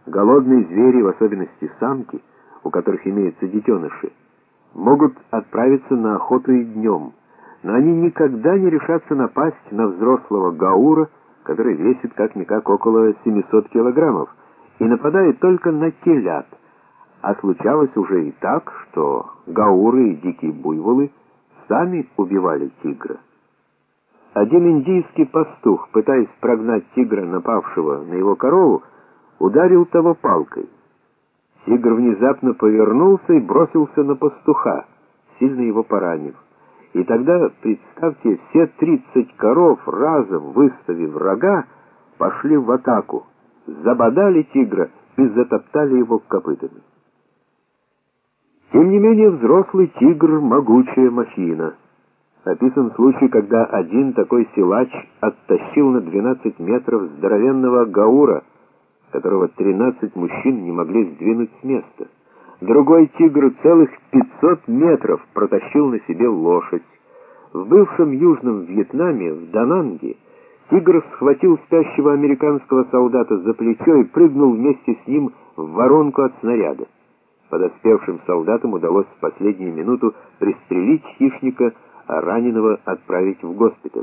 Голодные звери, в особенности самки, у которых имеются детеныши, могут отправиться на охоту и днем, но они никогда не решатся напасть на взрослого гаура, который весит как-никак около 700 килограммов, и нападает только на телят. А случалось уже и так, что гауры и дикие буйволы сами убивали тигра. Один индийский пастух, пытаясь прогнать тигра, напавшего на его корову, ударил того палкой. Тигр внезапно повернулся и бросился на пастуха, сильно его поранив. И тогда, представьте, все 30 коров, разом выставив рога, пошли в атаку, забодали тигра и затоптали его копытами. Тем не менее, взрослый тигр — могучая махина. Описан случай, когда один такой силач оттащил на 12 метров здоровенного гаура, которого 13 мужчин не могли сдвинуть с места. Другой тигр целых 500 метров протащил на себе лошадь. В бывшем Южном Вьетнаме, в Дананге, тигр схватил спящего американского солдата за плечо и прыгнул вместе с ним в воронку от снаряда. Подоспевшим солдатам удалось в последнюю минуту пристрелить хищника, а раненого отправить в госпиталь.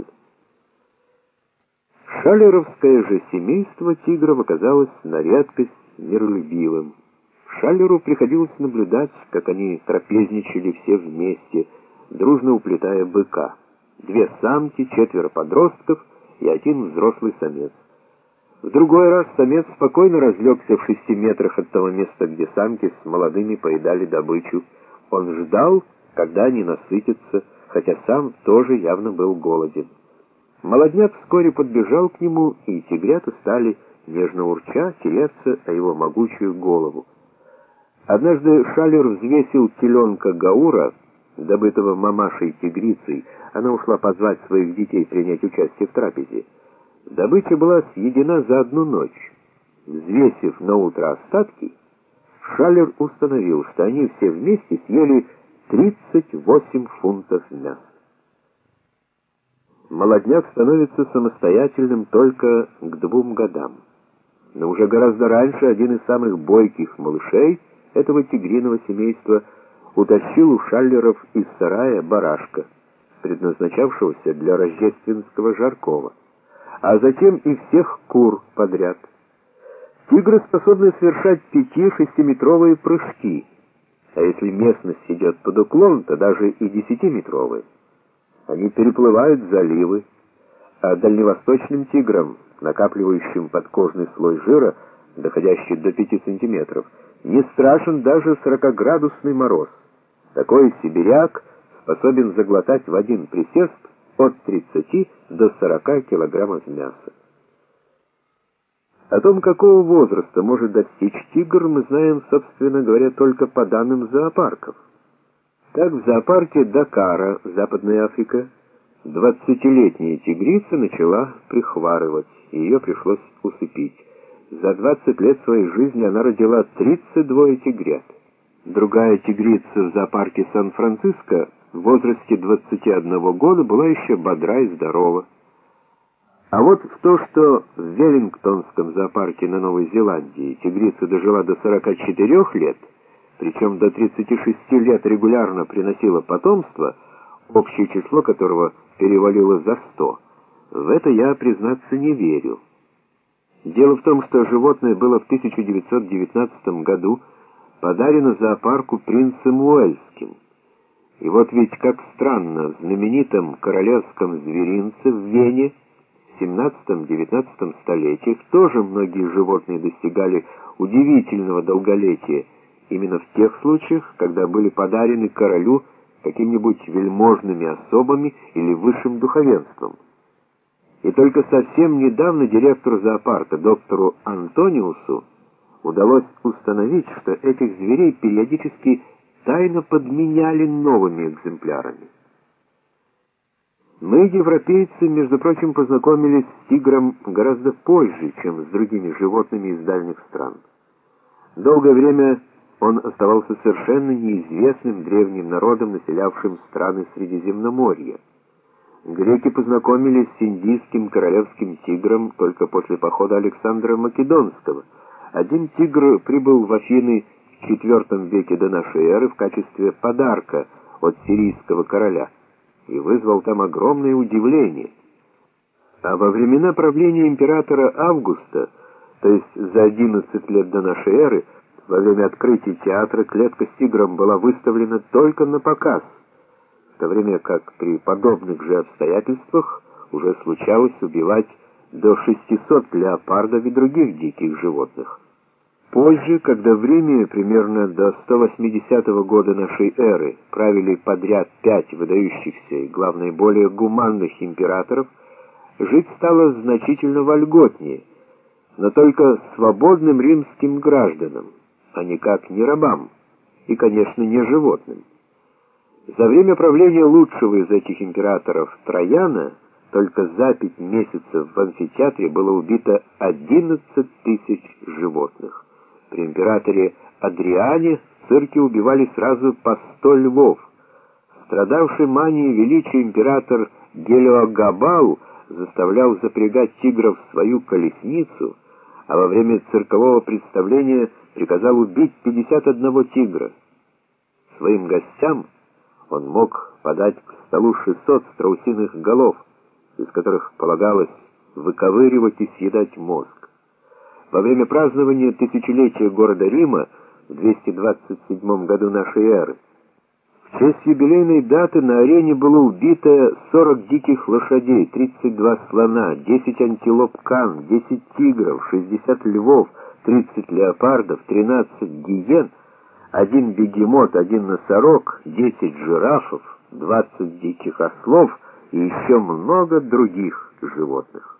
Шалеровское же семейство тигров оказалось на редкость миролюбивым. Шалеру приходилось наблюдать, как они трапезничали все вместе, дружно уплетая быка. 2 самки, 4 подростков и 1 взрослый самец. В другой раз самец спокойно разлегся в 6 метрах от того места, где самки с молодыми поедали добычу. Он ждал, когда они насытятся, хотя сам тоже явно был голоден. Молодняк вскоре подбежал к нему, и тигрята стали, нежно урча, тереться о его могучую голову. Однажды Шалер взвесил теленка гаура, добытого мамашей-тигрицей. Она ушла позвать своих детей принять участие в трапезе. Добыча была съедена за одну ночь. Взвесив на утро остатки, Шалер установил, что они все вместе съели 38 фунтов мяса. Молодняк становится самостоятельным только к 2 годам. Но уже гораздо раньше один из самых бойких малышей этого тигриного семейства утащил у Шаллеров из сарая барашка, предназначавшегося для рождественского жаркого, а затем и всех кур подряд. Тигры способны совершать 5-6-метровые прыжки, а если местность идет под уклон, то даже и 10-метровые. Они переплывают заливы, а дальневосточным тиграм, накапливающим подкожный слой жира, доходящий до 5 сантиметров, не страшен даже 40-градусный мороз. Такой сибиряк способен заглотать в один присест от 30 до 40 килограммов мяса. О том, какого возраста может достичь тигр, мы знаем, собственно говоря, только по данным зоопарков. Так, в зоопарке Дакара, Западная Африка, 20-летняя тигрица начала прихварывать, и ее пришлось усыпить. За 20 лет своей жизни она родила 32 тигрят. Другая тигрица в зоопарке Сан-Франциско в возрасте 21 года была еще бодра и здорова. А вот в то, что в Веллингтонском зоопарке на Новой Зеландии тигрица дожила до 44 лет, причем до 36 лет регулярно приносила потомство, общее число которого перевалило за 100, в это я, признаться, не верю. Дело в том, что животное было в 1919 году подарено зоопарку принцем Уэльским. И вот ведь как странно, в знаменитом королевском зверинце в Вене в 17-19 столетиях тоже многие животные достигали удивительного долголетия, именно в тех случаях, когда были подарены королю какими-нибудь вельможными особами или высшим духовенством. И только совсем недавно директору зоопарка, доктору Антониусу, удалось установить, что этих зверей периодически тайно подменяли новыми экземплярами. Мы, европейцы, между прочим, познакомились с тигром гораздо позже, чем с другими животными из дальних стран. Долгое время он оставался совершенно неизвестным древним народом, населявшим страны Средиземноморья. Греки познакомились с индийским королевским тигром только после похода Александра Македонского, Один тигр прибыл в Афины в IV веке до нашей эры в качестве подарка от сирийского короля и вызвал там огромное удивление. А во времена правления императора Августа, то есть за 11 лет до нашей эры, во время открытия театра клетка с тигром была выставлена только на показ, в то время как при подобных же обстоятельствах уже случалось убивать до 600 леопардов и других диких животных. Позже, когда в Риме примерно до 180 года нашей эры правили подряд 5 выдающихся и, главное, более гуманных императоров, жить стало значительно вольготнее, но только свободным римским гражданам, а никак не рабам и, конечно, не животным. За время правления лучшего из этих императоров, Трояна, только за 5 месяцев в амфитеатре было убито 11 тысяч животных. При императоре Адриане в цирке убивали сразу по 100 львов. Страдавший манией величия император Гелиогабал заставлял запрягать тигров в свою колесницу, а во время циркового представления приказал убить 51 тигра. Своим гостям он мог подать к столу 600 страусиных голов, из которых полагалось выковыривать и съедать мозг. Во время празднования тысячелетия города Рима в 227 году нашей эры в честь юбилейной даты на арене было убито 40 диких лошадей, 32 слона, 10 антилоп кан, 10 тигров, 60 львов, 30 леопардов, 13 гиен, 1 бегемот, 1 носорог, 10 жирафов, 20 диких ослов и еще много других животных.